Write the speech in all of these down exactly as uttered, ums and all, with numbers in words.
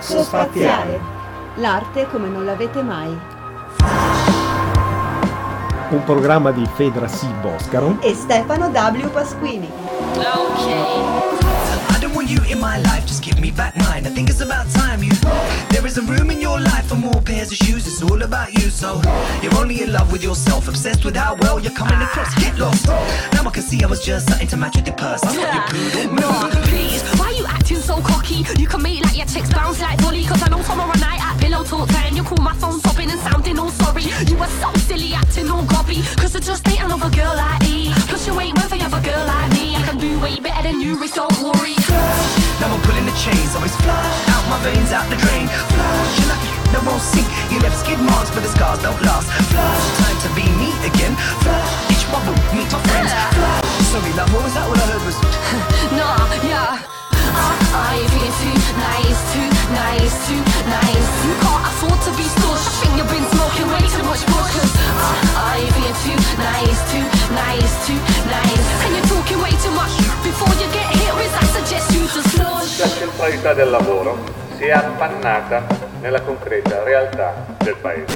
Coxo Spaziale. L'arte come non l'avete mai. Un programma di Fedra C. Boscaro e Stefano W. Pasquini. Okay. You in my life, just give me back mine. I think it's about time you. There isn't room in your life for more pairs of shoes. It's all about you, so you're only in love with yourself, obsessed with how well you're coming across. Get lost. Now I can see I was just something to match with your purse. I'm not your poodle. No, please, why you acting so cocky? You can make like your chicks bounce like volley. Cause I know tomorrow night at pillow talk time you call my phone sobbing and sounding all sorry. You were so silly acting all gobby. Cause I just ain't another girl like me. Plus you ain't one for other girl like me. I can do way better than you, Rich, don't worry. Now I'm pulling the chains, always flush out my veins, out the drain. Flush, you're lucky, no won't sink. You left skid marks, but the scars don't last. Flush, time to be me again. Flush, each bubble, meet my friends. Flush, sorry love, what was that? All I heard was nah, yeah. I feel too nice, too nice, too nice. You can't afford to be stush. I think you've been smoking way too much bush. Cause I feel too nice, too nice, too nice. And you're talking way too much. Before you get hit with, I suggest you to slush. La centralità del lavoro si è appannata nella concreta realtà del paese.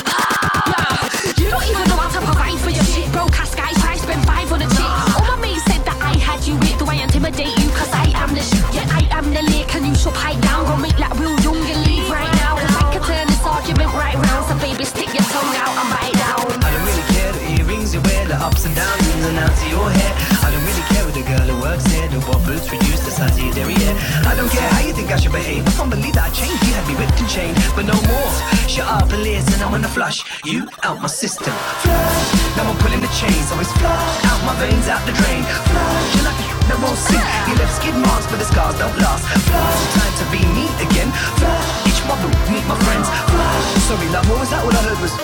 You don't even know how to provide for your shit. Broke ass guys, I spent five on a chick. All my mates said that I had you with. Do I intimidate you? Cause I am the shit. Yeah, I am the lick. And you should pipe down. Go make like Will Young and leave right now. Cause I could turn this argument right round. So baby, stick your tongue out and bite down. I don't really care the earrings you wear, the ups and downs, ins and outs of your hair. I don't really care with the girl who works here, the what boots reduce the size of your derriere. I don't care how you think I should behave. I can't believe that I changed. You had me whipped and chained, but no more. Shut up and listen, I wanna flush you out my system. Flush, now I'm pulling the chains, always flush out my veins, out the drain. Flush, you're lucky, no won't sink. You left skid marks, but the scars don't last. Flush, time to be me again. Flush, each model, meet my friends. Flush, sorry love, what was that? All I heard was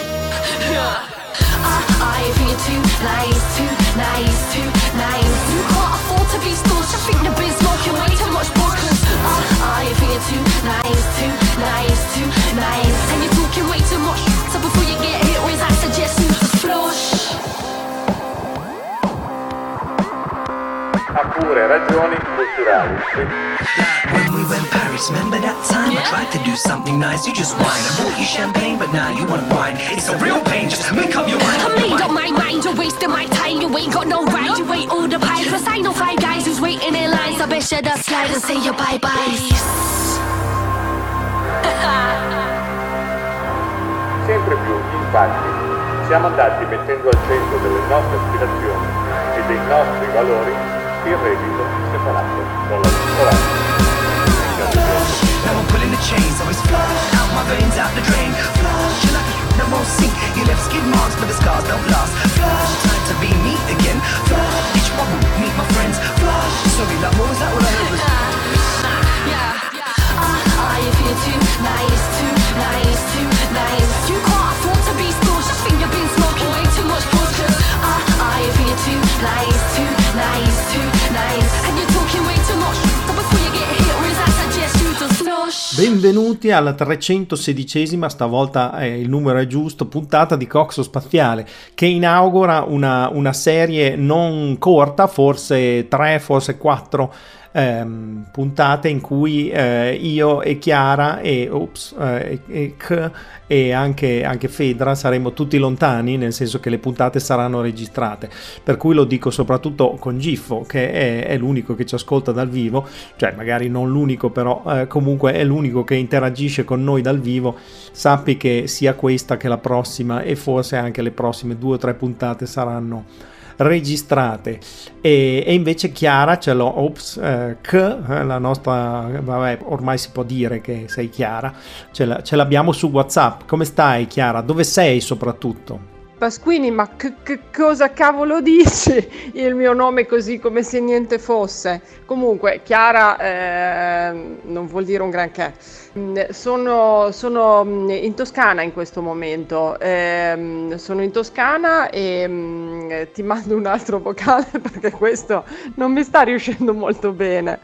I feel too nice, too nice, too nice. You can't afford to be stush. I think you've been smoking way too much bush. Cause I feel too nice, too nice, too nice. And you're talking way too much. So before you get hit with, I suggest you to flush. Ha pure ragioni culturali. when we went Paris, remember that time? I tried to do something nice, you just whine. I bought you champagne, but now you want wine. It's a real pain, just make up your mind. I made up my mind, you're wasting my time. You ain't got no right, you ain't all the pie. Cause I know five guys who's waiting in line. So bet you just slide and say your bye-byes. Sempre più, infatti, siamo andati mettendo al centro delle nostre aspirazioni e dei nostri valori il reddito separato dalla scolastica. Now I'm pulling the chains, always flush out my veins, out the drain. Flush, you're lucky, no won't sink. You left skid marks, but the scars don't last. Flush, time to be me again. Flush, each one will meet my friends. Flush, sorry love, what was that? All I heard was yeah, yeah. I feel too nice, too nice, too nice. You can't afford to be stush. I think you've been smoking way too much bush. I feel too nice, too nice, too nice. And you're talking way too much. So before you get hit with, I suggest you to slush. Benvenuti alla trecentosedicesima, stavolta eh, il numero è giusto, puntata di Coxo Spaziale, che inaugura una, una serie non corta, forse tre, forse quattro ehm, puntate in cui eh, io e Chiara e, ops, eh, e, e, e anche, anche Fedra saremo tutti lontani, nel senso che le puntate saranno registrate, per cui lo dico soprattutto con Giffo, che è, è l'unico che ci ascolta dal vivo, cioè magari non l'unico, però eh, comunque è l'unico che interagisce con noi dal vivo. Sappi che sia questa che la prossima e forse anche le prossime due o tre puntate saranno registrate. E, e invece Chiara ce l'ho, ops, eh, che la nostra, vabbè, ormai si può dire che sei Chiara, ce, la, ce l'abbiamo su WhatsApp. Come stai, Chiara? Dove sei soprattutto? Pasquini, ma che, che cosa cavolo dici? Il mio nome così come se niente fosse. Comunque, Chiara eh, non vuol dire un granché. Sono, sono in Toscana in questo momento. Eh, sono in Toscana e mh, ti mando un altro vocale perché questo non mi sta riuscendo molto bene.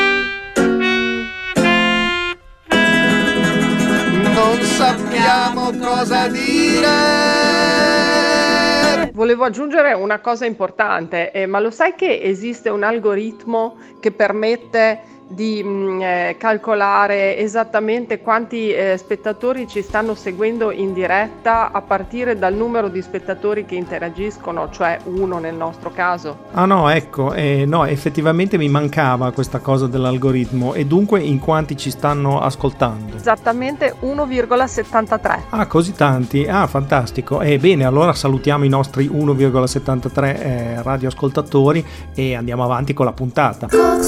Non sappiamo cosa dire. Volevo aggiungere una cosa importante, eh, ma lo sai che esiste un algoritmo che permette di mh, eh, calcolare esattamente quanti eh, spettatori ci stanno seguendo in diretta a partire dal numero di spettatori che interagiscono, cioè uno nel nostro caso. Ah no, ecco, eh, no, effettivamente mi mancava questa cosa dell'algoritmo. E dunque in quanti ci stanno ascoltando? Esattamente uno virgola settantatré. Ah, così tanti? Ah, fantastico. E eh, bene, allora salutiamo i nostri uno virgola settantatré eh, radioascoltatori e andiamo avanti con la puntata.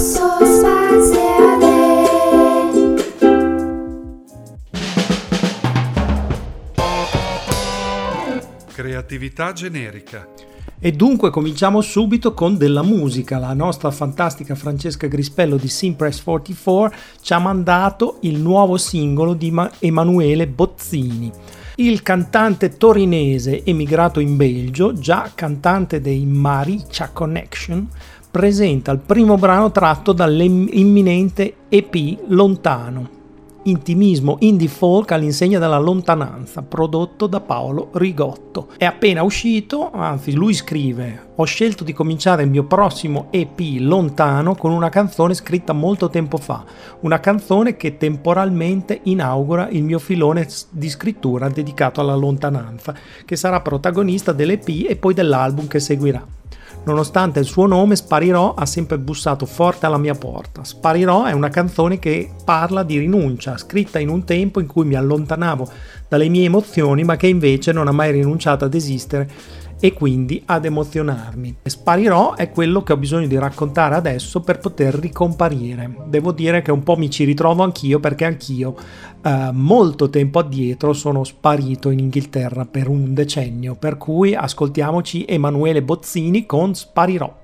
Creatività generica. E dunque cominciamo subito con della musica. La nostra fantastica Francesca Grispello di Simpress quarantaquattro ci ha mandato il nuovo singolo di Emanuele Bozzini. Il cantante torinese emigrato in Belgio, già cantante dei Maricia Connection, presenta il primo brano tratto dall'imminente E P Lontano, intimismo indie folk all'insegna della lontananza, prodotto da Paolo Rigotto. È appena uscito, anzi lui scrive: ho scelto di cominciare il mio prossimo E P Lontano con una canzone scritta molto tempo fa, una canzone che temporalmente inaugura il mio filone di scrittura dedicato alla lontananza, che sarà protagonista dell'E P e poi dell'album che seguirà. Nonostante il suo nome, Sparirò ha sempre bussato forte alla mia porta. Sparirò è una canzone che parla di rinuncia, scritta in un tempo in cui mi allontanavo dalle mie emozioni, ma che invece non ha mai rinunciato ad esistere e quindi ad emozionarmi. Sparirò è quello che ho bisogno di raccontare adesso per poter ricomparire. Devo dire che un po' mi ci ritrovo anch'io, perché anch'io eh, molto tempo addietro sono sparito in Inghilterra per un decennio, per cui ascoltiamoci Emanuele Bozzini con Sparirò.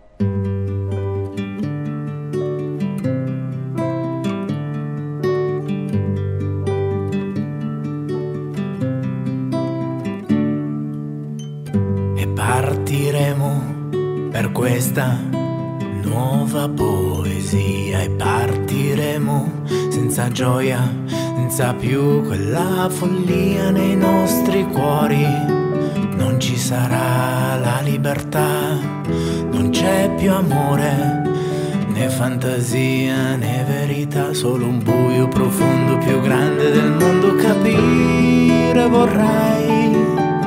Partiremo per questa nuova poesia e partiremo senza gioia, senza più quella follia nei nostri cuori. Non ci sarà la libertà, non c'è più amore, né fantasia né verità, solo un buio profondo più grande del mondo. Capire vorrai,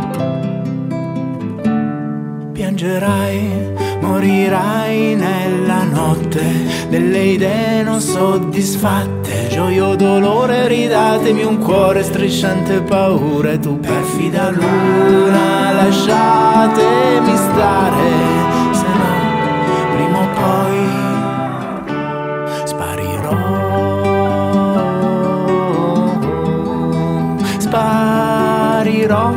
piangerai, morirai nella notte delle idee non soddisfatte, gioia o dolore, ridatemi un cuore strisciante paure. Tu perfida luna, lasciatemi stare, se no prima o poi sparirò, sparirò.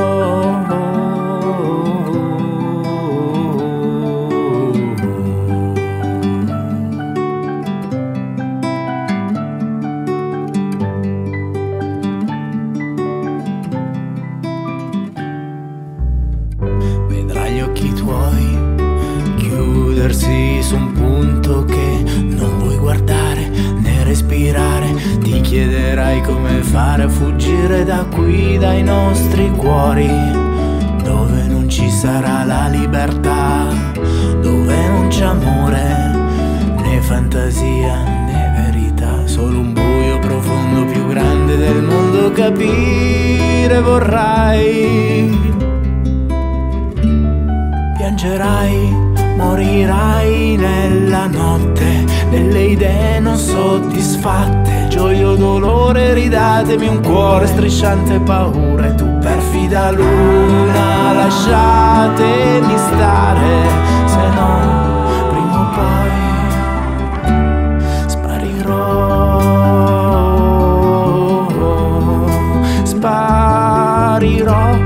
Su un punto che non vuoi guardare né respirare, ti chiederai come fare a fuggire da qui, dai nostri cuori, dove non ci sarà la libertà, dove non c'è amore né fantasia né verità, solo un buio profondo più grande del mondo. Capire vorrai, piangerai, morirai nella notte delle idee non soddisfatte, gioia o dolore, ridatemi un cuore strisciante paure. Tu perfida luna, lasciatemi stare, se no prima o poi sparirò, sparirò.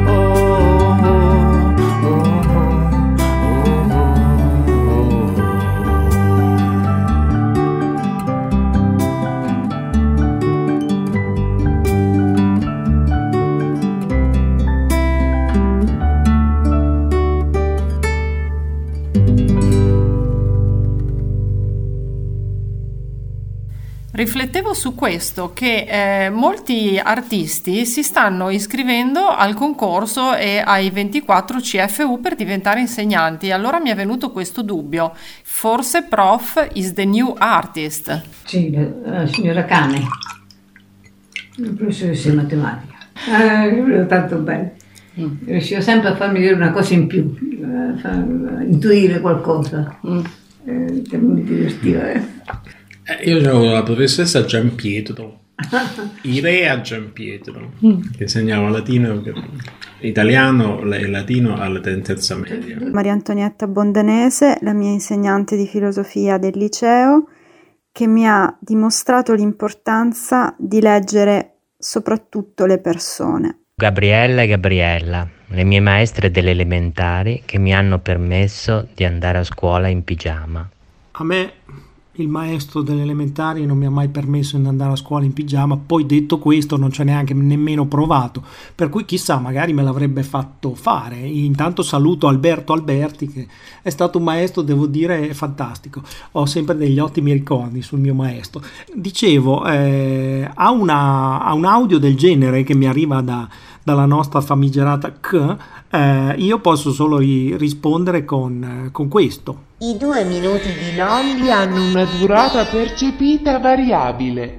Riflettevo su questo, che eh, molti artisti si stanno iscrivendo al concorso e ai ventiquattro C F U per diventare insegnanti. Allora mi è venuto questo dubbio: forse prof is the new artist? Sì, la signora Cane, la professoressa di matematica. Ah, io volevo tanto bene. Mm. Riuscivo sempre a farmi dire una cosa in più, a, far, a intuire qualcosa. Mm. Eh, che mi divertiva. Eh. Eh, io avevo la professoressa Giampietro, Irea Giampietro, mm. che insegnava latino, italiano e latino alla terza media. Maria Antonietta Bondanese, la mia insegnante di filosofia del liceo, che mi ha dimostrato l'importanza di leggere soprattutto le persone. Gabriella e Gabriella, le mie maestre delle elementari che mi hanno permesso di andare a scuola in pigiama. A me il maestro delle elementari non mi ha mai permesso di andare a scuola in pigiama, poi detto questo non ci ha neanche nemmeno provato, per cui chissà, magari me l'avrebbe fatto fare. Intanto saluto Alberto Alberti, che è stato un maestro, devo dire, fantastico. Ho sempre degli ottimi ricordi sul mio maestro. Dicevo, eh, ha, una, ha un audio del genere che mi arriva da, dalla nostra famigerata C, eh, io posso solo ri- rispondere con, con questo. I due minuti di Lolli hanno una durata percepita variabile.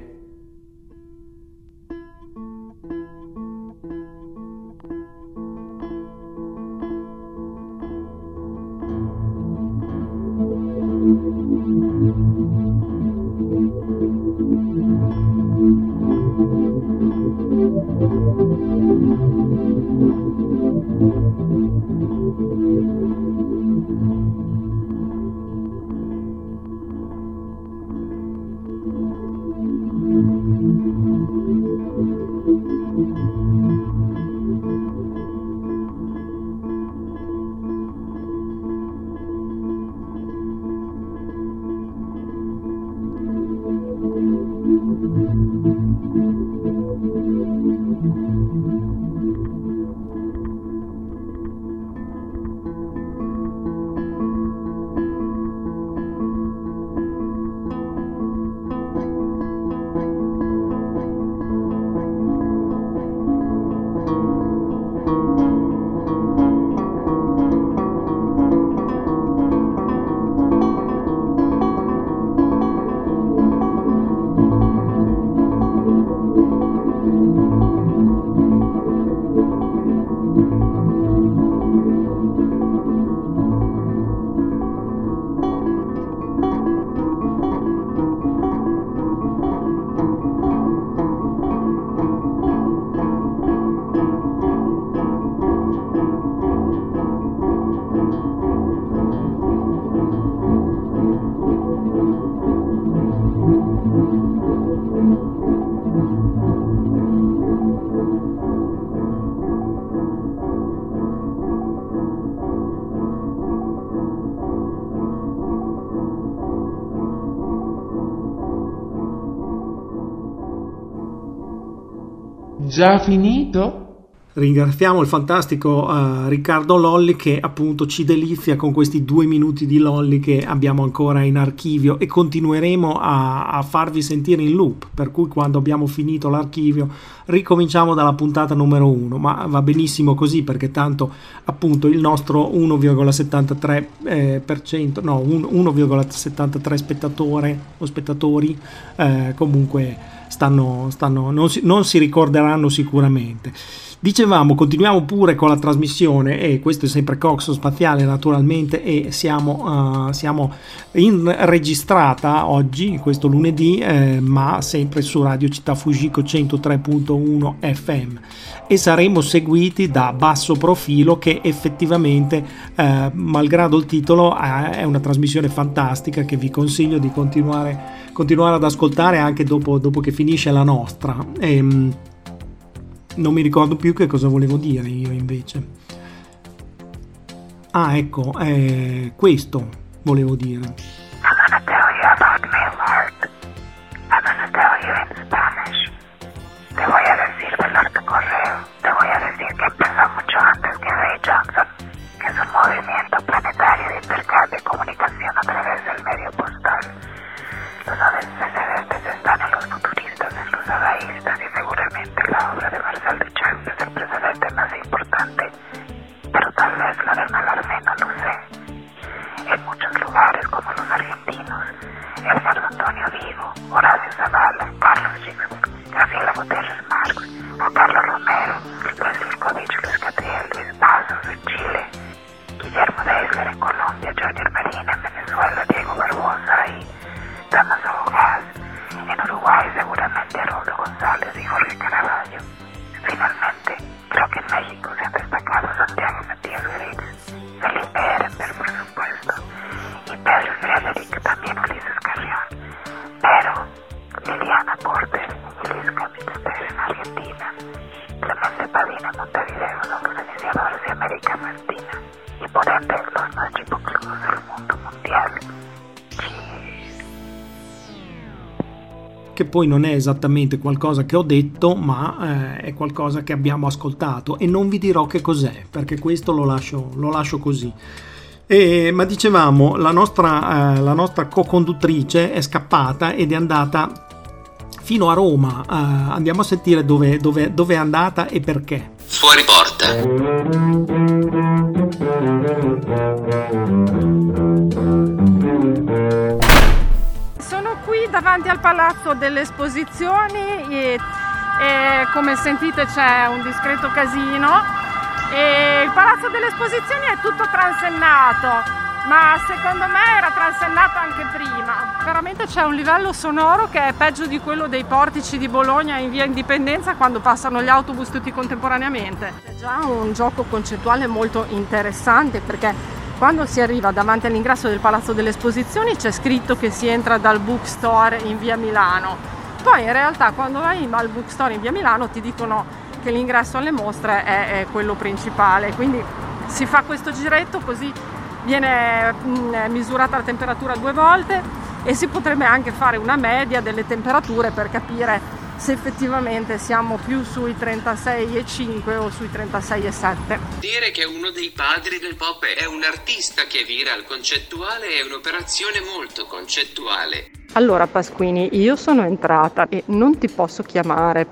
Già finito? Ringraziamo il fantastico uh, Riccardo Lolli, che appunto ci delizia con questi due minuti di Lolli che abbiamo ancora in archivio, e continueremo a, a farvi sentire in loop, per cui quando abbiamo finito l'archivio ricominciamo dalla puntata numero uno, ma va benissimo così, perché tanto appunto il nostro uno virgola settantatré eh, per cento, no, uno virgola settantatré spettatore o spettatori eh, comunque stanno, stanno non, si, non si ricorderanno sicuramente. Dicevamo, continuiamo pure con la trasmissione, e questo è sempre Coxo Spaziale naturalmente, e siamo, uh, siamo in registrata oggi, questo lunedì, eh, ma sempre su Radio Città Fujiko centotré virgola uno F M, e saremo seguiti da Basso Profilo, che effettivamente, eh, malgrado il titolo, eh, è una trasmissione fantastica che vi consiglio di continuare, continuare ad ascoltare anche dopo, dopo che finisce la nostra. E, non mi ricordo più che cosa volevo dire io invece. Ah, ecco, eh, questo volevo dire. I'm gonna tell you about my heart. I'm gonna tell you in Spanish. Te voy a decir velar tu correo. Te voy a decir que empezó mucho antes que Ray Johnson, que es un movimiento planetario de intercambio y comunicación a través del medio postal. Los A D C celestes están en Alfonso Antonio Vivo, Horacio Zavala, Carlos Ginsburg, Graciela Botella Marx, Juan Carlos Romero, Francisco Vich, Luis Catriel, Luis Pazos en Chile, Guillermo Dessler en Colombia, Giorgio Armerina en Venezuela, Diego Barbosa y Damaso Gas. En Uruguay seguramente Haroldo González y Jorge Caraballo. Finalmente, creo que en México se han destacado Santiago Matías Gritz, Felipe Ehrenberg por supuesto, y Pedro Frederick, también Ulises Carrión. Pero Liliana Porter y Luis Camitester en Argentina, Clemente Padina en Montevideo son los iniciadores de América Latina y por ende los más chipocludos del mundo mundial. Che poi non è esattamente qualcosa che ho detto, ma eh, è qualcosa che abbiamo ascoltato e non vi dirò che cos'è, perché questo lo lascio, lo lascio così. E, ma dicevamo, la nostra, eh, la nostra co-conduttrice è scappata ed è andata fino a Roma. Eh, andiamo a sentire dove, dove, dove è andata e perché. Fuori porta. Sono qui davanti al Palazzo delle Esposizioni e, e come sentite c'è un discreto casino e il Palazzo delle Esposizioni è tutto transennato, ma secondo me era transennato anche prima. Veramente c'è un livello sonoro che è peggio di quello dei portici di Bologna in via Indipendenza quando passano gli autobus tutti contemporaneamente. È già un gioco concettuale molto interessante perché quando si arriva davanti all'ingresso del Palazzo delle Esposizioni c'è scritto che si entra dal bookstore in via Milano. Poi in realtà quando vai al bookstore in via Milano ti dicono che l'ingresso alle mostre è, è quello principale. Quindi si fa questo giretto, così viene mh, misurata la temperatura due volte e si potrebbe anche fare una media delle temperature per capire se effettivamente siamo più sui trentasei virgola cinque o sui trentasei virgola sette. Dire che uno dei padri del pop è un artista che vira al concettuale è un'operazione molto concettuale. Allora Pasquini, io sono entrata e non ti posso chiamare,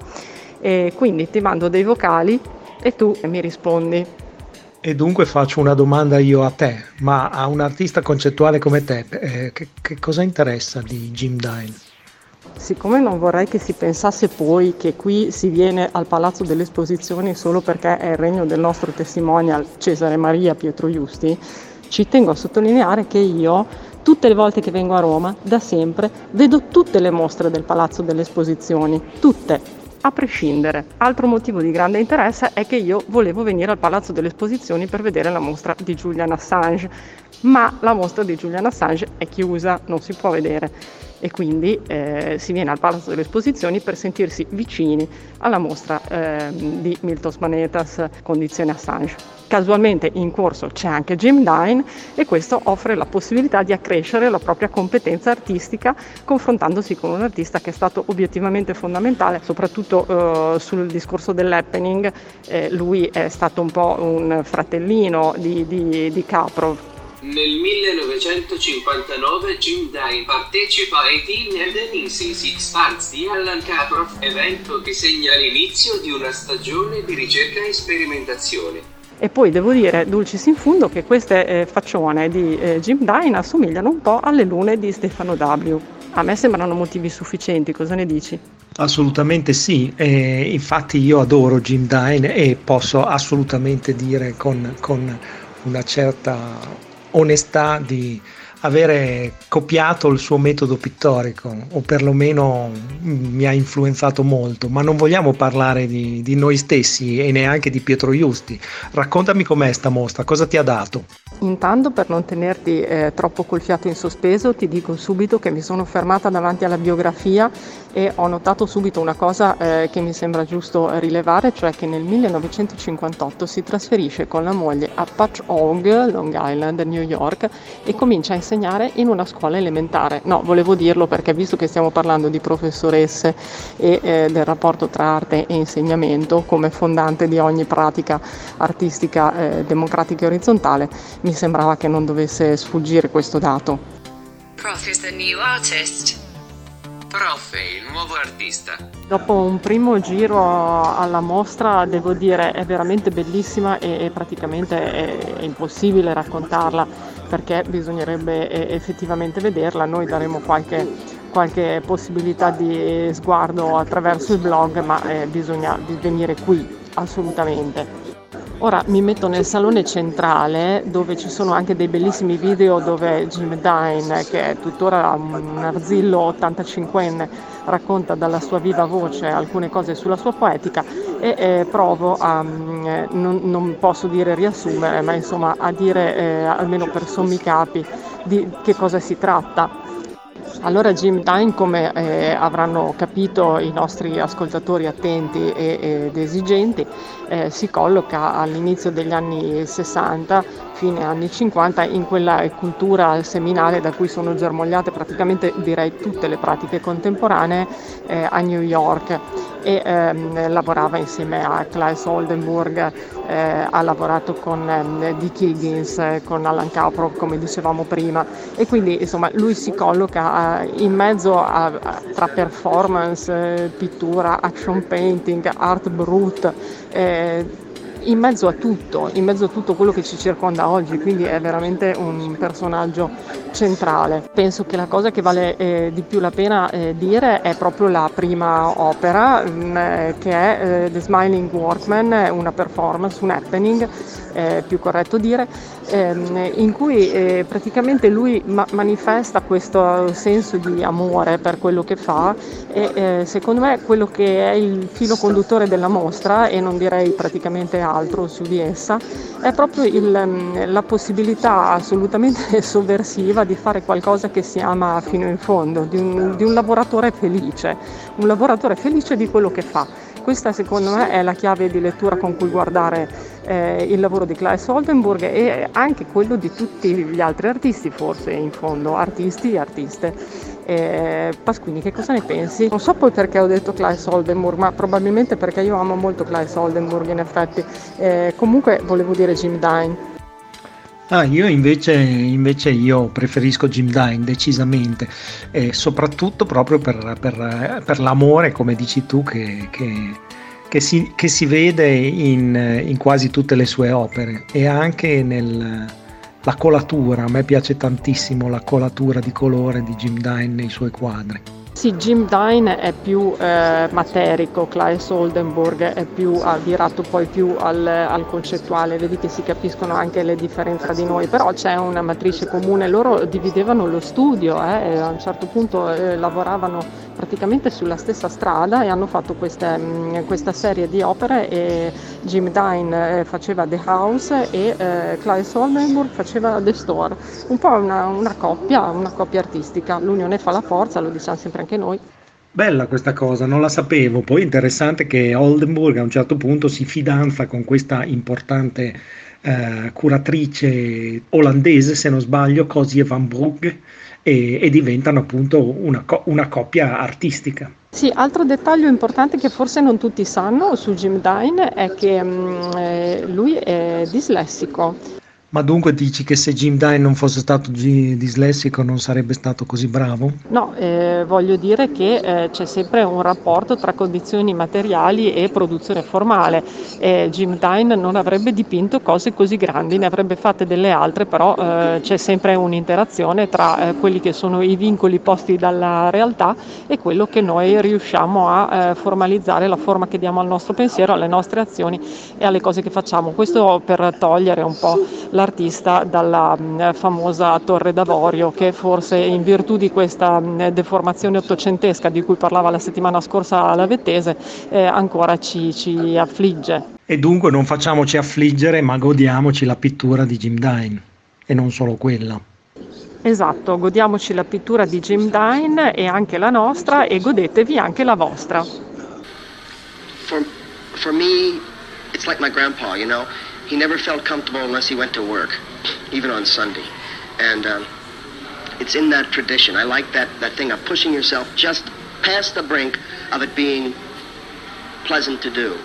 e quindi ti mando dei vocali e tu mi rispondi. E dunque faccio una domanda io a te, ma a un artista concettuale come te, eh, che, che cosa interessa di Jim Dine? Siccome non vorrei che si pensasse poi che qui si viene al Palazzo delle Esposizioni solo perché è il regno del nostro testimonial Cesare Maria Pietro Giusti, ci tengo a sottolineare che io, tutte le volte che vengo a Roma, da sempre, vedo tutte le mostre del Palazzo delle Esposizioni, tutte, a prescindere. Altro motivo di grande interesse è che io volevo venire al Palazzo delle Esposizioni per vedere la mostra di Julian Assange, ma la mostra di Julian Assange è chiusa, non si può vedere. E quindi eh, si viene al Palazzo delle Esposizioni per sentirsi vicini alla mostra eh, di Miltos Manetas, Condizione Assange. Casualmente in corso c'è anche Jim Dine e questo offre la possibilità di accrescere la propria competenza artistica confrontandosi con un artista che è stato obiettivamente fondamentale, soprattutto eh, sul discorso dell'happening. Eh, lui è stato un po' un fratellino di, di, di Kaprov. Nel millenovecentocinquantanove Jim Dine partecipa ai Team and the Six Parts di Alan Kaproff, evento che segna l'inizio di una stagione di ricerca e sperimentazione. E poi devo dire, dulcis in fundo, che queste eh, faccione di eh, Jim Dine assomigliano un po' alle lune di Stefano W. A me sembrano motivi sufficienti, cosa ne dici? Assolutamente sì, eh, infatti io adoro Jim Dine e posso assolutamente dire con, con una certa onestà di avere copiato il suo metodo pittorico, o perlomeno mi ha influenzato molto, ma non vogliamo parlare di, di noi stessi e neanche di Pietro Giusti. Raccontami com'è sta mostra, cosa ti ha dato? Intanto, per non tenerti eh, troppo col fiato in sospeso, ti dico subito che mi sono fermata davanti alla biografia e ho notato subito una cosa eh, che mi sembra giusto rilevare, cioè che nel millenovecentocinquantotto si trasferisce con la moglie a Patchogue, Long Island, New York, e comincia a insegnare in una scuola elementare. No, volevo dirlo perché, visto che stiamo parlando di professoresse e eh, del rapporto tra arte e insegnamento come fondante di ogni pratica artistica eh, democratica e orizzontale, mi sembrava che non dovesse sfuggire questo dato. Prof is the new artist. Prof è il nuovo artista. Dopo un primo giro alla mostra, devo dire, è veramente bellissima e, e praticamente è, è impossibile raccontarla perché bisognerebbe eh, effettivamente vederla. Noi daremo qualche, qualche possibilità di sguardo attraverso il blog, ma eh, bisogna venire qui assolutamente. Ora mi metto nel salone centrale, dove ci sono anche dei bellissimi video dove Jim Dine, che è tuttora un arzillo ottantacinquenne, racconta dalla sua viva voce alcune cose sulla sua poetica e eh, provo a, eh, non, non posso dire riassumere, ma insomma a dire eh, almeno per sommi capi di che cosa si tratta. Allora Jim Dine, come eh, avranno capito i nostri ascoltatori attenti e, ed esigenti, eh, si colloca all'inizio degli anni sessanta, fine anni cinquanta, in quella cultura seminale da cui sono germogliate praticamente direi tutte le pratiche contemporanee eh, a New York, e ehm, lavorava insieme a Claes Oldenburg, eh, ha lavorato con eh, Dick Higgins, eh, con Alan Kaprow, come dicevamo prima, e quindi insomma lui si colloca eh, in mezzo a, a, tra performance, eh, pittura, action painting, art brut, eh, in mezzo a tutto, in mezzo a tutto quello che ci circonda oggi, quindi è veramente un personaggio centrale. Penso che la cosa che vale eh, di più la pena eh, dire è proprio la prima opera, mh, che è eh, The Smiling Workman, una performance, un happening, eh, più corretto dire, ehm, in cui eh, praticamente lui ma- manifesta questo senso di amore per quello che fa, e eh, secondo me quello che è il filo conduttore della mostra, e non direi praticamente altro su di essa, è proprio il, la possibilità assolutamente sovversiva di fare qualcosa che si ama fino in fondo, di un, di un lavoratore felice, un lavoratore felice di quello che fa. Questa secondo me è la chiave di lettura con cui guardare eh, il lavoro di Claes Oldenburg e anche quello di tutti gli altri artisti, forse in fondo, artisti e artiste. Eh, Pasquini, che cosa ne pensi? Non so poi perché ho detto Claes Oldenburg, ma probabilmente perché io amo molto Claes Oldenburg in effetti. Eh, comunque volevo dire Jim Dine. Ah, io invece, invece io preferisco Jim Dine decisamente, e soprattutto proprio per, per, per l'amore, come dici tu, che, che, che, si, che si vede in, in quasi tutte le sue opere, e anche nel, la colatura. A me piace tantissimo la colatura di colore di Jim Dine nei suoi quadri. Sì, Jim Dine è più eh, materico, Claes Oldenburg è più addirato poi più al, al concettuale, vedi che si capiscono anche le differenze tra di noi, però c'è una matrice comune. Loro dividevano lo studio, eh, e a un certo punto eh, lavoravano praticamente sulla stessa strada e hanno fatto queste, mh, questa serie di opere, e Jim Dine eh, faceva The House e eh, Claes Oldenburg faceva The Store, un po' una, una coppia, una coppia artistica. L'unione fa la forza, lo diciamo sempre anche noi. Bella questa cosa, non la sapevo. Poi interessante che Oldenburg a un certo punto si fidanza con questa importante eh, curatrice olandese, se non sbaglio, Cosie van Brugge, e, e diventano appunto una, co- una coppia artistica. Sì, altro dettaglio importante che forse non tutti sanno su Jim Dine è che mh, eh, lui è dislessico. Ma dunque dici che se Jim Dine non fosse stato g- dislessico non sarebbe stato così bravo? No, eh, voglio dire che eh, c'è sempre un rapporto tra condizioni materiali e produzione formale. Eh, Jim Dine non avrebbe dipinto cose così grandi, ne avrebbe fatte delle altre, però eh, c'è sempre un'interazione tra eh, quelli che sono i vincoli posti dalla realtà e quello che noi riusciamo a eh, formalizzare, la forma che diamo al nostro pensiero, alle nostre azioni e alle cose che facciamo. Questo per togliere un po' la l'artista dalla mh, famosa Torre d'Avorio, che forse in virtù di questa mh, deformazione ottocentesca di cui parlava la settimana scorsa la Vettese eh, ancora ci, ci affligge. E dunque non facciamoci affliggere, ma godiamoci la pittura di Jim Dine, e non solo quella. Esatto, godiamoci la pittura di Jim Dine e anche la nostra, e godetevi anche la vostra. For, for me, it's like my grandpa, you know. He never felt comfortable unless he went to work, even on Sunday. And um, it's in that tradition. I like that, that thing of pushing yourself just past the brink of it being pleasant to do.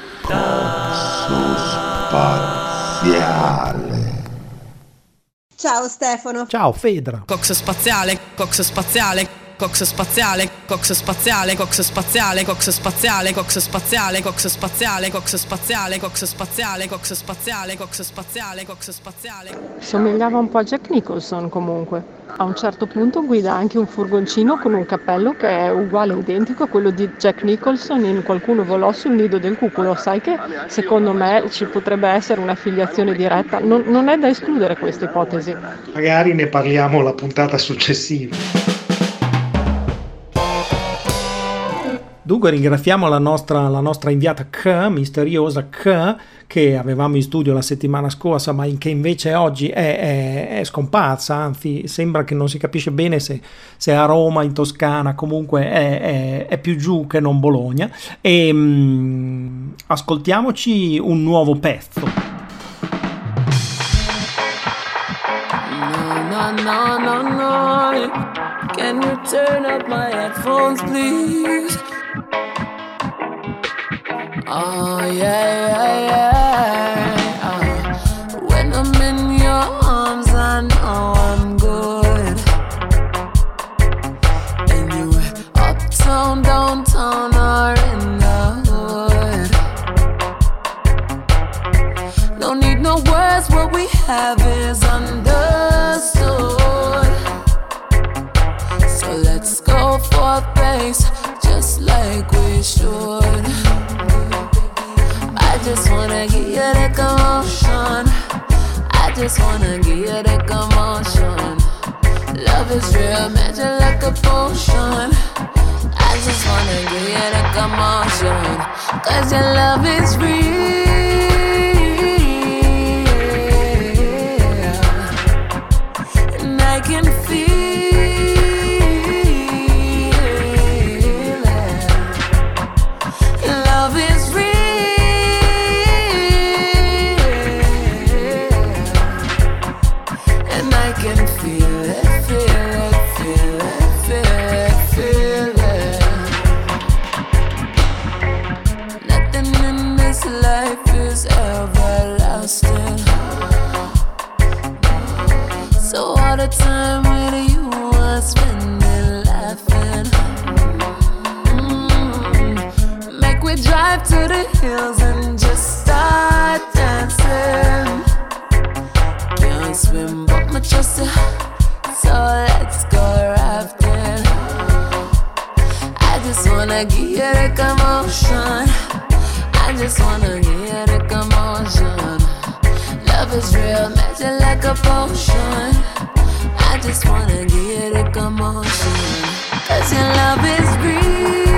Spaziale. Ciao Stefano. Ciao Fedra. Coxo spaziale, coxo spaziale. cox spaziale, cox spaziale, cox spaziale, cox spaziale, cox spaziale, cox spaziale, cox spaziale, cox spaziale, cox spaziale, cox spaziale, cox spaziale. Somigliava un po' a Jack Nicholson comunque. A un certo punto guida anche un furgoncino con un cappello che è uguale, identico a quello di Jack Nicholson in Qualcuno volò sul nido del cuculo. Sai che secondo me ci potrebbe essere una filiazione diretta, non, non è da escludere questa ipotesi. Magari ne parliamo la puntata successiva. Dunque ringraziamo la nostra, la nostra inviata K, misteriosa K, che avevamo in studio la settimana scorsa, ma che invece oggi è, è, è scomparsa, anzi sembra che non si capisce bene se, se è a Roma, in Toscana, comunque è, è, è più giù che non Bologna. E mh, ascoltiamoci un nuovo pezzo. No, no, no, no. Can you turn up my headphones, please? Oh, yeah, yeah, yeah. Uh, when I'm in your arms, I know I'm good. Anyway, uptown, downtown, or in the hood. No need no words, what we have is understood. So let's go for pace, just like we should. I just wanna give you the commotion. I just wanna give you the commotion. Love is real, magic like a potion. I just wanna give you the commotion. Cause your love is real. And I can feel time with you I spend it laughing. Mm. Make we drive to the hills and just start dancing. Can't swim but my trust you, so let's go rafting. I just wanna give you the commotion. I just wanna give you the commotion. Love is real, magic like a potion. I just wanna give you the commotion. Cause your love is real.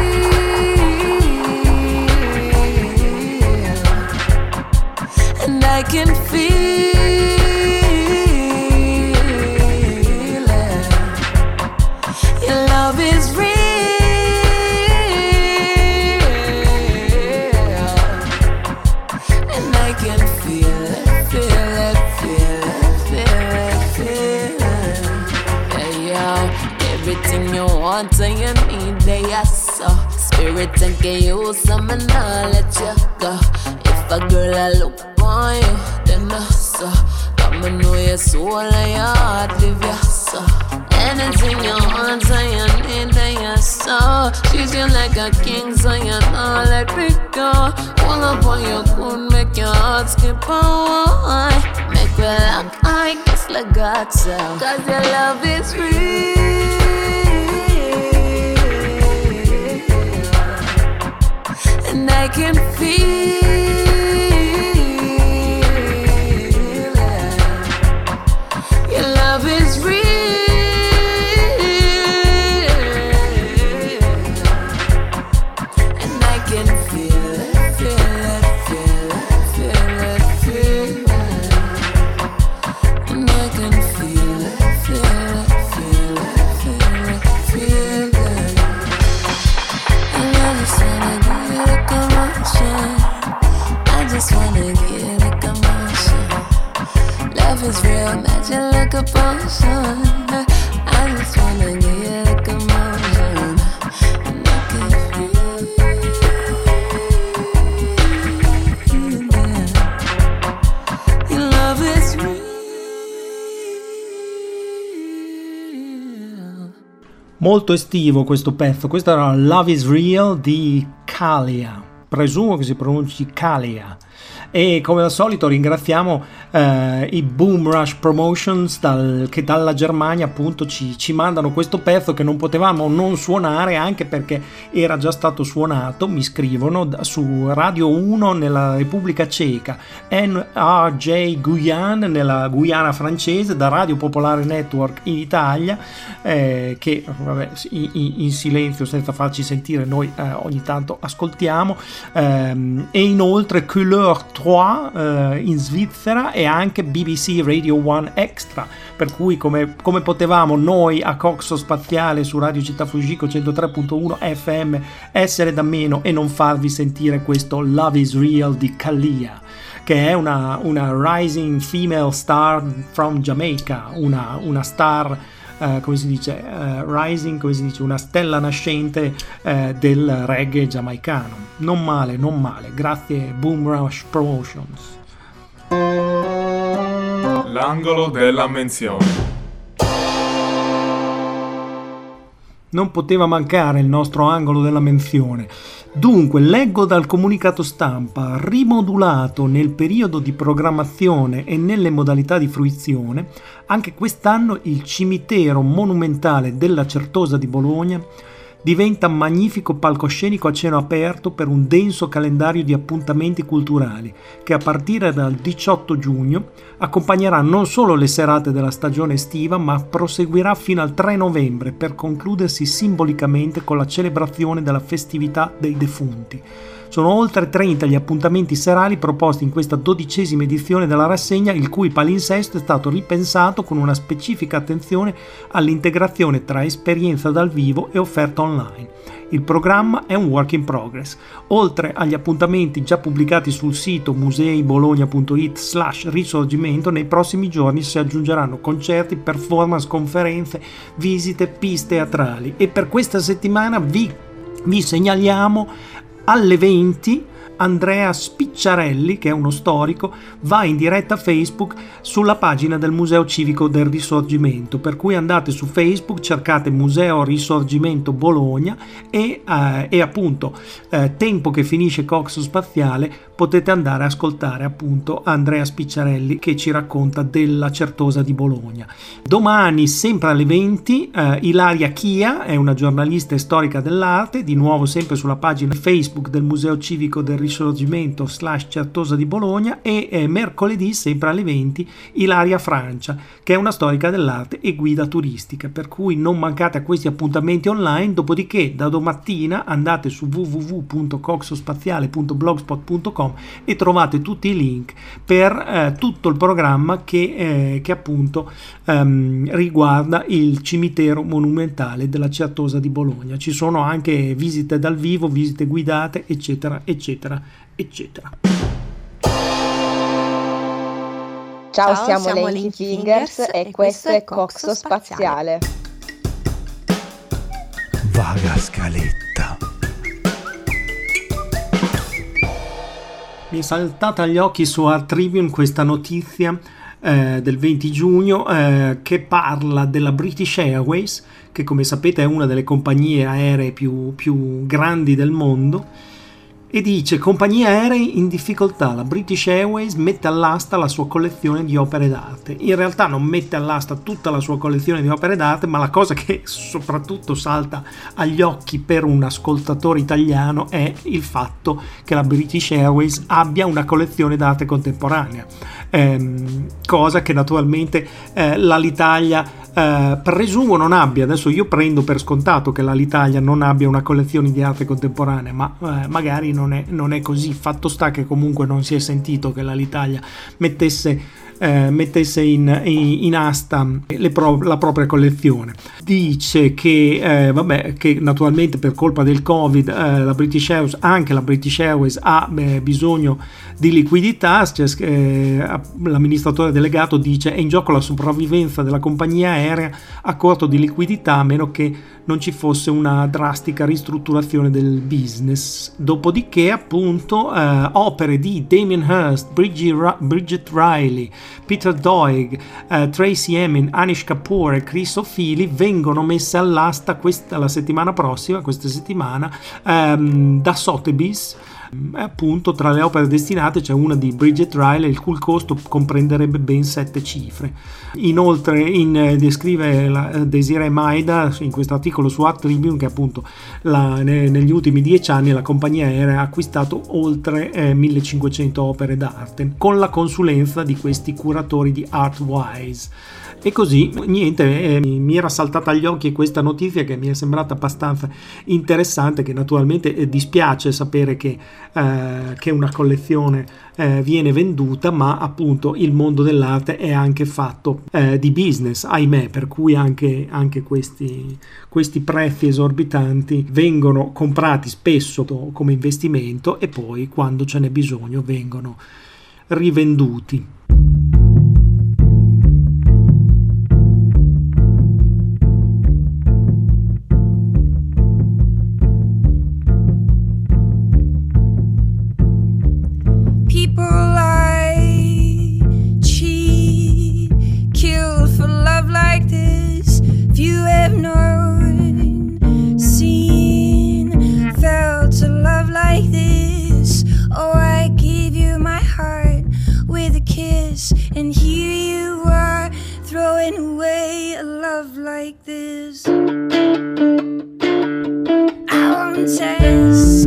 And I can feel it. Your love is real. And I can feel it, feel it, feel it, feel it, feel it. Everything you want and you need, they are so. Spirit and can use some and I'll let you go. If a girl I look on you, then I saw. Come and know your soul and your heart live your soul. Anything you want and you need, they are so. Treat you like a king, so you know let me go. Pull up on your could make your heart skip away. Make me look like it's legato. Cause your love is real. And I can feel it. Your love is real. And I can feel it, feel it, feel it, feel it, feel it. And I can feel it, feel it, feel it, feel it, feel it. And I just wanna give you the commotion. Molto estivo questo pezzo. Questo era Love is Real di Khalia, presumo che si pronunci Khalia. E come al solito ringraziamo eh, i Boom Rush Promotions dal, che dalla Germania appunto ci, ci mandano questo pezzo che non potevamo non suonare, anche perché era già stato suonato, mi scrivono, su Radio uno nella Repubblica Ceca, N R J Guyane nella Guyana francese, da Radio Popolare Network in Italia, eh, che vabbè, in, in silenzio senza farci sentire noi eh, ogni tanto ascoltiamo, ehm, e inoltre Couleur tre eh, in Svizzera, e anche B B C Radio uno Extra, per cui come, come potevamo noi a Coxo Spaziale su Radio Città Fujiko centotré virgola uno F M essere da meno e non farvi sentire questo Love is Real di Khalia, che è una, una rising female star from Jamaica, una, una star Uh, come si dice, uh, rising, come si dice, una stella nascente uh, del reggae giamaicano. Non male, non male, grazie Boom Rush Promotions. L'angolo della menzione. Non poteva mancare il nostro angolo della menzione. Dunque, leggo dal comunicato stampa: rimodulato nel periodo di programmazione e nelle modalità di fruizione, anche quest'anno il cimitero monumentale della Certosa di Bologna diventa magnifico palcoscenico a cielo aperto per un denso calendario di appuntamenti culturali che a partire dal diciotto giugno accompagnerà non solo le serate della stagione estiva, ma proseguirà fino al tre novembre per concludersi simbolicamente con la celebrazione della festività dei defunti. Sono oltre trenta gli appuntamenti serali proposti in questa dodicesima edizione della rassegna, il cui palinsesto è stato ripensato con una specifica attenzione all'integrazione tra esperienza dal vivo e offerta online. Il programma è un work in progress. Oltre agli appuntamenti già pubblicati sul sito museibologna punto it slash risorgimento, nei prossimi giorni si aggiungeranno concerti, performance, conferenze, visite, piste teatrali, e per questa settimana vi, vi segnaliamo alle venti Andrea Spicciarelli, che è uno storico, va in diretta a Facebook sulla pagina del Museo Civico del Risorgimento, per cui andate su Facebook, cercate Museo Risorgimento Bologna e, eh, e appunto eh, tempo che finisce Coxo Spaziale potete andare a ascoltare appunto Andrea Spicciarelli che ci racconta della Certosa di Bologna. Domani, sempre alle venti, eh, Ilaria Chia è una giornalista e storica dell'arte, di nuovo sempre sulla pagina Facebook del Museo Civico del Risorgimento slash Certosa di Bologna, e eh, mercoledì sempre alle venti Ilaria Francia, che è una storica dell'arte e guida turistica, per cui non mancate a questi appuntamenti online. Dopodiché da domattina andate su w w w punto coxospaziale punto blogspot punto com e trovate tutti i link per eh, tutto il programma che, eh, che appunto ehm, riguarda il cimitero monumentale della Certosa di Bologna. Ci sono anche visite dal vivo, visite guidate, eccetera eccetera eccetera. Ciao, Ciao siamo, siamo Lanky Fingers e, e questo è Coxo Spaziale. Vaga scaletta. Mi è saltata agli occhi su Art Tribune questa notizia eh, del venti giugno eh, che parla della British Airways, che come sapete è una delle compagnie aeree più, più grandi del mondo, e dice: compagnie aeree in difficoltà, la British Airways mette all'asta la sua collezione di opere d'arte. In realtà non mette all'asta tutta la sua collezione di opere d'arte, ma la cosa che soprattutto salta agli occhi per un ascoltatore italiano è il fatto che la British Airways abbia una collezione d'arte contemporanea, ehm, cosa che naturalmente eh, l'Alitalia Uh, presumo non abbia. Adesso io prendo per scontato che l'Alitalia non abbia una collezione di arte contemporanea, ma uh, magari non è, non è così. Fatto sta che comunque non si è sentito che l'Alitalia mettesse Eh, mettesse in, in, in asta le pro, la propria collezione. Dice che eh, vabbè, che naturalmente per colpa del Covid eh, la British Airways, anche la British Airways ha eh, bisogno di liquidità. Cioè, eh, l'amministratore delegato dice: è in gioco la sopravvivenza della compagnia aerea a corto di liquidità, a meno che non ci fosse una drastica ristrutturazione del business. Dopodiché appunto eh, opere di Damien Hirst, Bridget, Bridget Riley, Peter Doig, eh, Tracy Emin, Anish Kapoor e Chris O'Feely vengono messe all'asta questa, la settimana prossima, questa settimana, ehm, da Sotheby's. Appunto tra le opere destinate c'è una di Bridget Riley, il cui costo comprenderebbe ben sette cifre. Inoltre in, eh, descrive la, eh, Desiree Maida in questo articolo su Art Tribune che appunto la, ne, negli ultimi dieci anni la compagnia aerea ha acquistato oltre eh, millecinquecento opere d'arte con la consulenza di questi curatori di Artwise. E così, niente, eh, mi era saltata agli occhi questa notizia che mi è sembrata abbastanza interessante, che naturalmente eh, dispiace sapere che, eh, che una collezione eh, viene venduta, ma appunto il mondo dell'arte è anche fatto eh, di business, ahimè, per cui anche, anche questi, questi prezzi esorbitanti vengono comprati spesso come investimento e poi quando ce n'è bisogno vengono rivenduti. People lie, cheat, kill for love like this. If you have known, seen, felt a love like this, oh, I gave you my heart with a kiss, and here you are throwing away a love like this. I won't ask,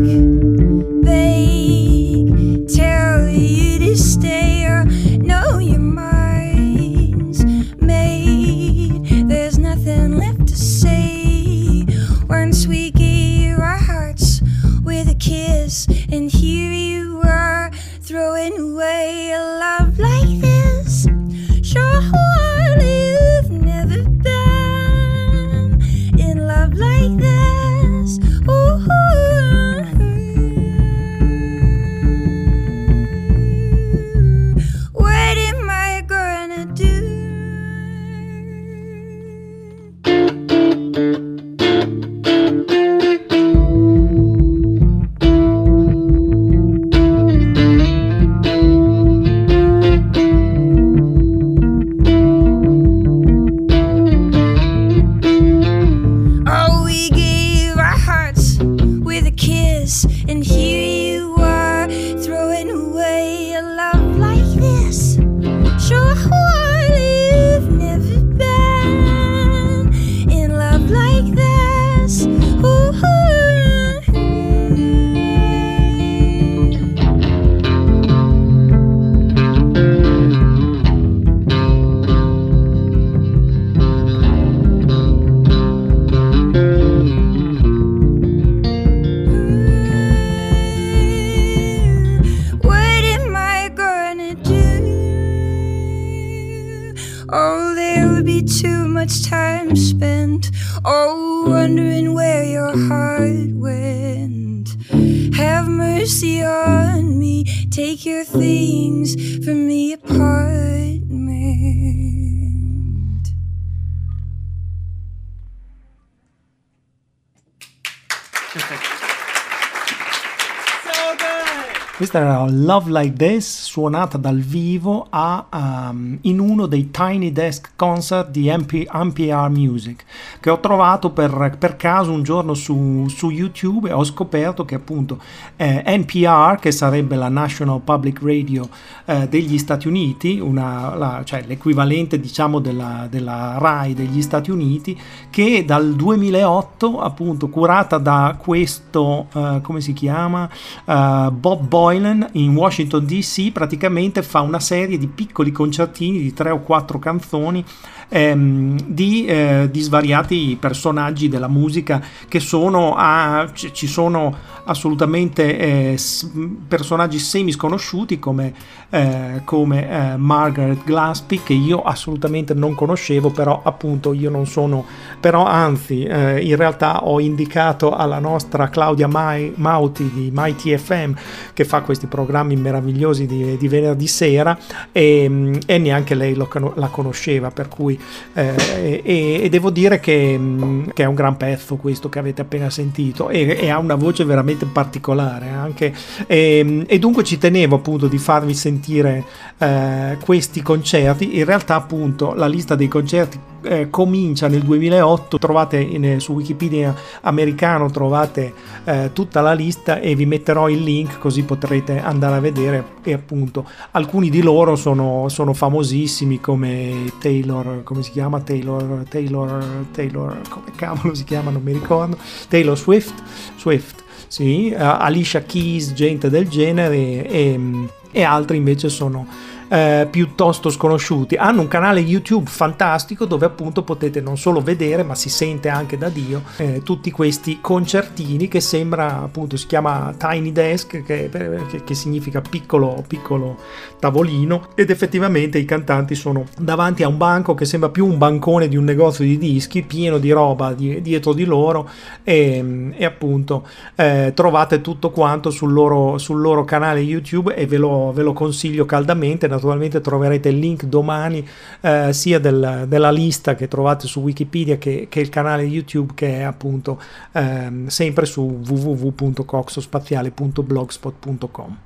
beg, tell you to stay, or know your mind's made. There's nothing left to say. Once we gave our hearts with a kiss, and here you are throwing away a love like this. Sure, you've never been in love like this. Ooh. What am I gonna do? Oh, we gave our hearts with a kiss, and here you are throwing away a love like this. Sure, you've never been in love like this. Ooh. What am I gonna do? Oh, there would be too much time spent, oh, wondering where your heart went. Have mercy on me, take your things from the apartment. Questa era Love Like This, suonata dal vivo a, um, in uno dei Tiny Desk Concert di N P R Music, che ho trovato per, per caso un giorno su, su YouTube, e ho scoperto che appunto eh, N P R, che sarebbe la National Public Radio eh, degli Stati Uniti, una, la, cioè l'equivalente diciamo della, della RAI degli Stati Uniti, che dal duemilaotto appunto curata da questo, uh, come si chiama, uh, Bob Boylan in Washington D C, praticamente fa una serie di piccoli concertini di tre o quattro canzoni ehm, di, eh, di svariati personaggi della musica che sono a, ci sono assolutamente eh, s- personaggi semi sconosciuti come, eh, come eh, Margaret Glaspie, che io assolutamente non conoscevo, però appunto io non sono, però anzi eh, in realtà ho indicato alla nostra Claudia Mai, Mauti di Mighty F M, che fa questi programmi meravigliosi di, di venerdì sera, e, e neanche lei lo, la conosceva, per cui eh, e, e devo dire che, che è un gran pezzo questo che avete appena sentito, e, e ha una voce veramente particolare anche, e, e dunque ci tenevo appunto di farvi sentire eh, questi concerti. In realtà appunto la lista dei concerti eh, comincia nel duemilaotto, trovate in, su Wikipedia americano trovate eh, tutta la lista, e vi metterò il link così potrete andare a vedere, e appunto alcuni di loro sono, sono famosissimi, come Taylor, come si chiama? Taylor, Taylor, Taylor, come cavolo si chiama? Non mi ricordo. Taylor Swift, Swift, sì, uh, Alicia Keys, gente del genere, e, e altri invece sono eh, piuttosto sconosciuti. Hanno un canale YouTube fantastico dove appunto potete non solo vedere, ma si sente anche da Dio eh, tutti questi concertini, che sembra appunto, si chiama Tiny Desk, che, che, che significa piccolo, piccolo tavolino, ed effettivamente i cantanti sono davanti a un banco che sembra più un bancone di un negozio di dischi, pieno di roba di, dietro di loro, e, e appunto eh, trovate tutto quanto sul loro, sul loro canale YouTube, e ve lo, ve lo consiglio caldamente. Naturalmente troverete il link domani eh, sia del, della lista che trovate su Wikipedia che, che il canale YouTube, che è appunto ehm, sempre su w w w punto coxospaziale punto blogspot punto com.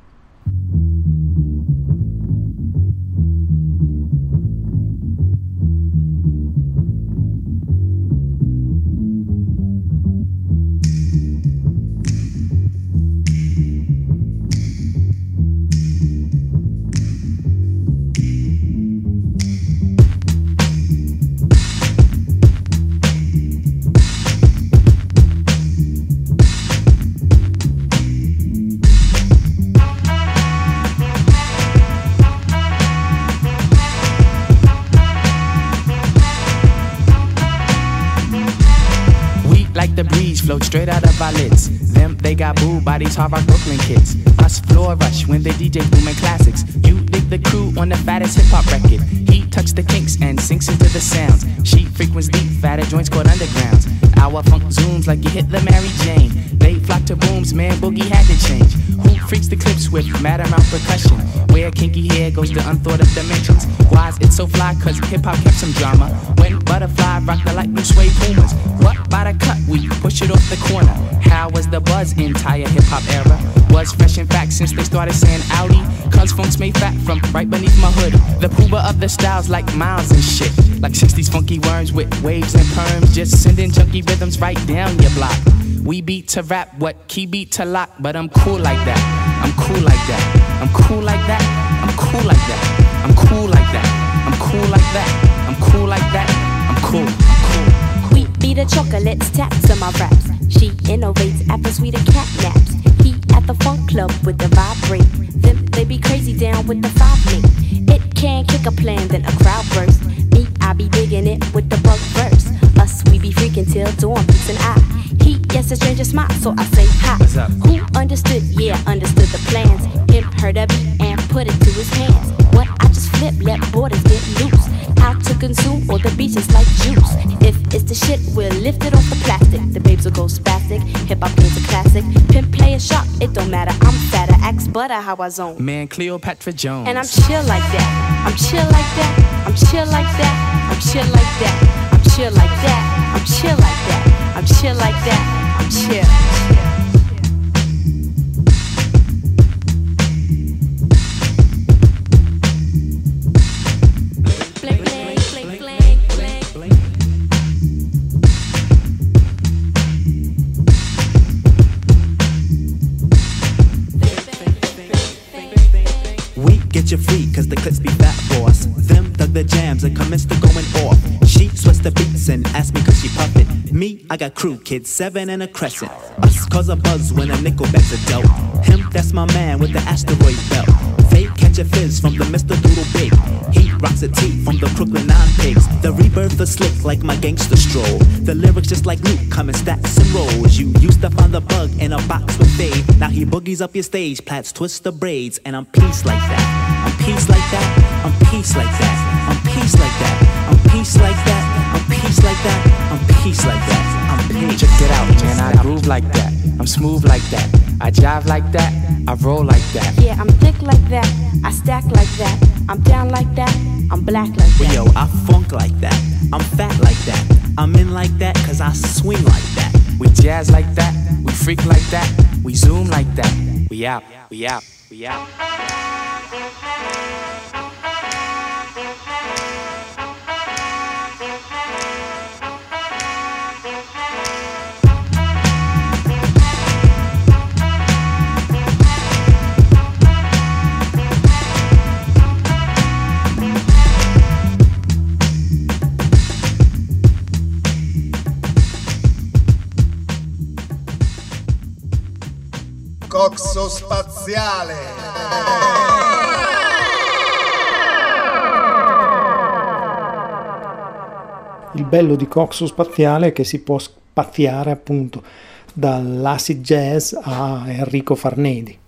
The breeze float straight out of our lids. Them, they got booed by these hard rock Brooklyn kids. Us floor rush when the D J booming classics. You dig the crew on the fattest hip hop record. He tucks the kinks and sinks into the sounds. She frequents deep, fatter joints called undergrounds. Our funk zooms like you hit the Mary Jane. They flock to booms, man, boogie had to change. Who freaks the clips with mad amount percussion? Where kinky hair goes to unthought of dimensions. Why's it so fly? Cause hip hop kept some drama. When Butterfly rocked the light blue suede pumas. What by the cut? We push it off the corner. How was the buzz entire hip hop era? Was fresh in fact since they started saying Audi. Cause funk's made fat from right beneath my hood. The pooba of the styles like miles and shit. Like sixties funky worms with waves and perms. Just sending junky rhythms right down your block. We beat to rap, what key beat to lock. But I'm cool like that, I'm cool like that. I'm cool like that, I'm cool like that. I'm cool like that, I'm cool like that. I'm cool like that, I'm cool, I'm cool. We be the chocolates, taps on my raps. She innovates after sweeter cat naps. He at the funk club with the vibrate. Them they be crazy down with the five me. It can kick a plan, then a crowd burst. Me, I be digging it with the bug verse. Us, we be freaking till dawn, peace and I. He gets a stranger smile, so I say hi. Who understood? Yeah, understood the plans. Him heard a beat and put it to his hands. What I just flip, let borders get loose. Out to consume all the beaches like juice. If it's the shit, we'll lift it off the plastic. The babes will go spastic. Hip hop is a classic. Pimp play a shot, it don't matter. I'm fatter, axe butter how I zone. Man, Cleopatra Jones. And I'm chill like that. I'm chill like that. I'm chill like that. I'm chill like that. I'm chill like that. I'm chill like that. I'm chill like that. I'm chill. Get you free, cause the clips be fat for us. Them dug the jams and commenced to going off. She sweats the beats and asked me cause she puffin'. Me, I got crew kids, seven and a crescent. Us cause a buzz when a nickel backs a dope. Him, that's my man with the asteroid belt. Say, catch a fizz from the Mister Doodle Big. He rocks a tee from the Brooklyn Nine Pigs. The rebirth is slick like my gangster stroll. The lyrics just like Luke, come in stacks and rolls. You used to find the bug in a box with Dave. Now he boogies up your stage, plats, twist the braids, and I'm peace like that. I'm peace like that. I'm peace like that. I'm peace like that. I'm peace like that. I'm peace like that. I'm peace like that. I'm peace. Check it out, man. I groove like that. I'm smooth like that. I jive like that. I roll like that. Yeah, I'm thick like that. I stack like that. I'm down like that. I'm black like that. Well, yo, I funk like that. I'm fat like that. I'm in like that cause I swing like that. We jazz like that. We freak like that. We zoom like that. We out. We out. We out. Coxo spaziale. Il bello di Coxo spaziale è che si può spaziare appunto dall'acid jazz a Enrico Farnedi.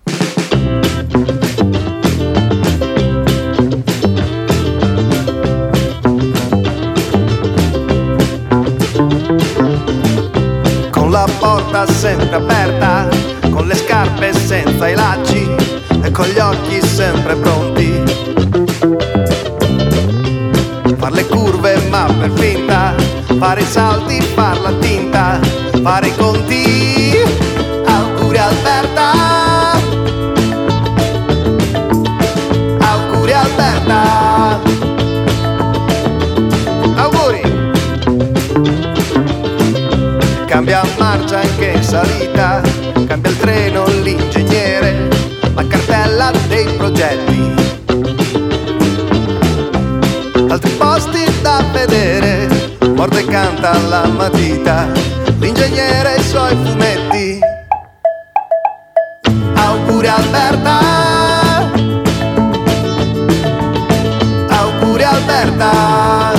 Con la porta sempre aperta, con le scarpe senza i lacci e con gli occhi sempre pronti. Far le curve ma per finta, fare i salti, far la tinta, fare i conti. Auguri Alberta, auguri Alberta, auguri. Cambia marcia anche in salita, cambia il treno, l'ingegnere, la cartella dei progetti. Altri posti da vedere, morde e canta la matita, l'ingegnere e i suoi fumetti. Auguri Alberta, auguri Alberta.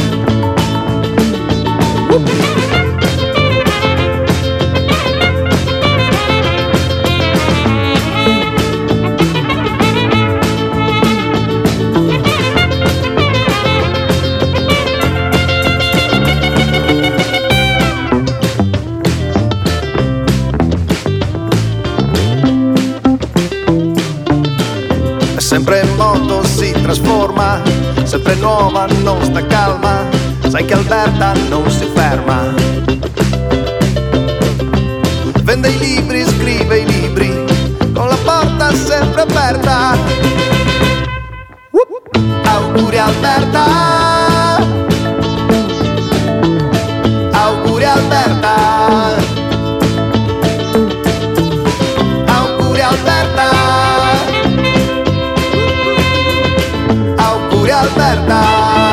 Sempre in moto si trasforma, sempre nuova, non sta calma, sai che Alberta non si ferma. Vende i libri, scrive i libri, con la porta sempre aperta. Auguri Alberta, auguri Alberta, auguri Alberta. Alberta.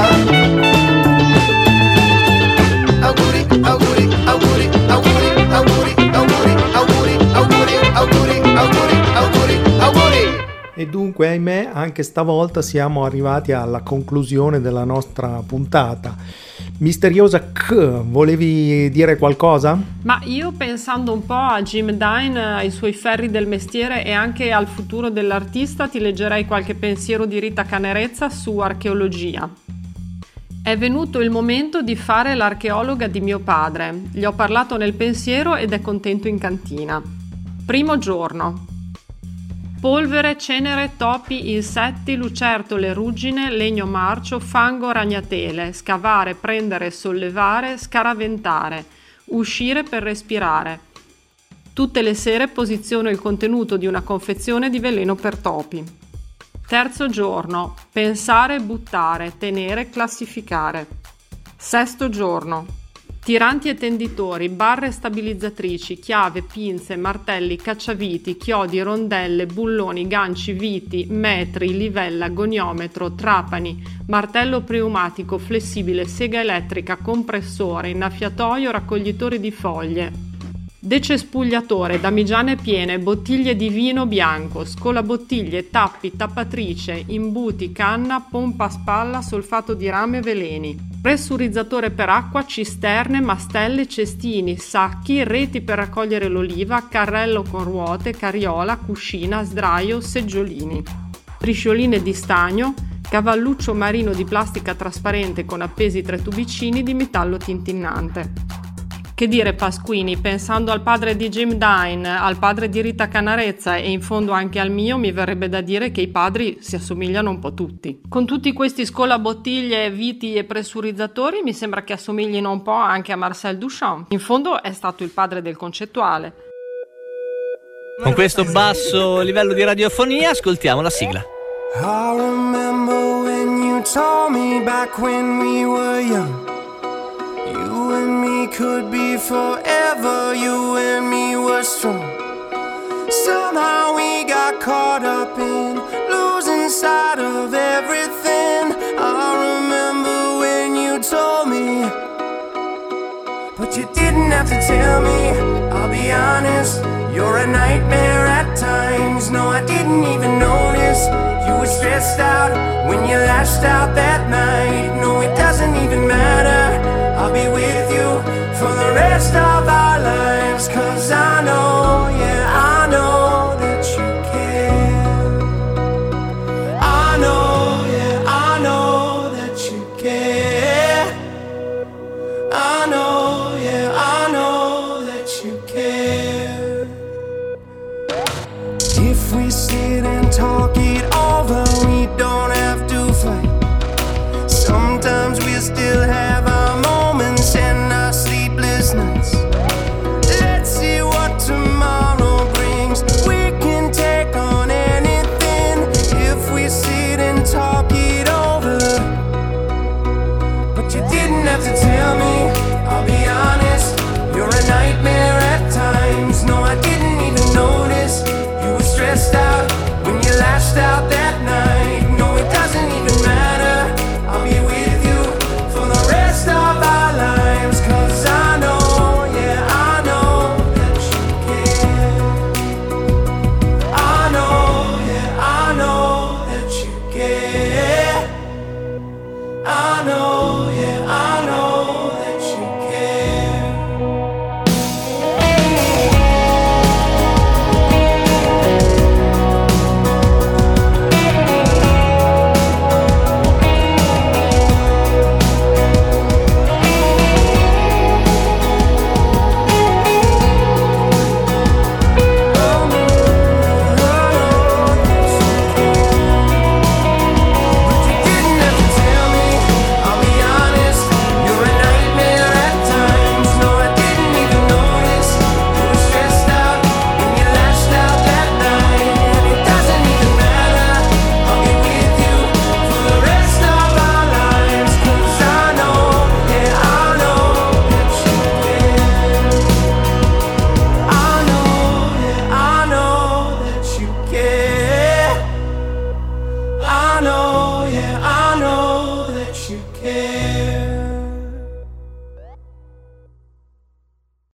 Auguri, auguri, auguri, auguri, auguri, auguri, auguri, auguri, auguri, auguri, auguri, auguri. E dunque, ahimè, anche stavolta siamo arrivati alla conclusione della nostra puntata. Misteriosa K, volevi dire qualcosa? Ma io, pensando un po' a Jim Dine, ai suoi ferri del mestiere e anche al futuro dell'artista, ti leggerei qualche pensiero di Rita Canerezza su archeologia. È venuto il momento di fare l'archeologa di mio padre. Gli ho parlato nel pensiero ed è contento in cantina. Primo giorno. Polvere, cenere, topi, insetti, lucertole, ruggine, legno marcio, fango, ragnatele, scavare, prendere, sollevare, scaraventare, uscire per respirare. Tutte le sere posiziono il contenuto di una confezione di veleno per topi. Terzo giorno, pensare, buttare, tenere, classificare. Sesto giorno, tiranti e tenditori, barre stabilizzatrici, chiave, pinze, martelli, cacciaviti, chiodi, rondelle, bulloni, ganci, viti, metri, livella, goniometro, trapani, martello pneumatico, flessibile, sega elettrica, compressore, innaffiatoio, raccoglitore di foglie. decespugliatore, damigiane piene, bottiglie di vino bianco, scolabottiglie, tappi, tappatrice, imbuti, canna, pompa a spalla, solfato di rame, veleni, pressurizzatore per acqua, cisterne, mastelle, cestini, sacchi, reti per raccogliere l'oliva, carrello con ruote, carriola, cuscina, sdraio, seggiolini, striscioline di stagno, cavalluccio marino di plastica trasparente con appesi tre tubicini di metallo tintinnante. Che dire Pasquini, pensando al padre di Jim Dine, al padre di Rita Canarezza e in fondo anche al mio, mi verrebbe da dire che i padri si assomigliano un po' tutti. Con tutti questi scolabottiglie, viti e pressurizzatori mi sembra che assomiglino un po' anche a Marcel Duchamp. In fondo è stato il padre del concettuale. Con questo basso livello di radiofonia ascoltiamo la sigla. I remember when you told me back when we were young, you and me could be forever, you and me were strong. Somehow we got caught up in losing sight of everything. I remember when you told me, but you didn't have to tell me. I'll be honest, you're a nightmare at times. No, I didn't even notice you were stressed out when you lashed out that night. No, it doesn't even matter, I'll be with you for the rest of our lives. Cause I know, yeah, I know that you care. I know, yeah, I know that you care. I know, yeah, I know that you care. If we sit and talk it over, we don't have to fight. Sometimes we still have our moments and our sleepless nights. Let's see what tomorrow brings. We can take on anything if we sit and talk it over. But you didn't have to tell me, I'll be honest, you're a nightmare at times. No, I didn't even notice you were stressed out when you lashed out that night. No, it doesn't even matter, I'll be with you for the rest of our lives. Cause I know, yeah, I know that you care. I know, yeah, I know that you care. I know, yeah, I know that you care. I know, yeah, I know that you care.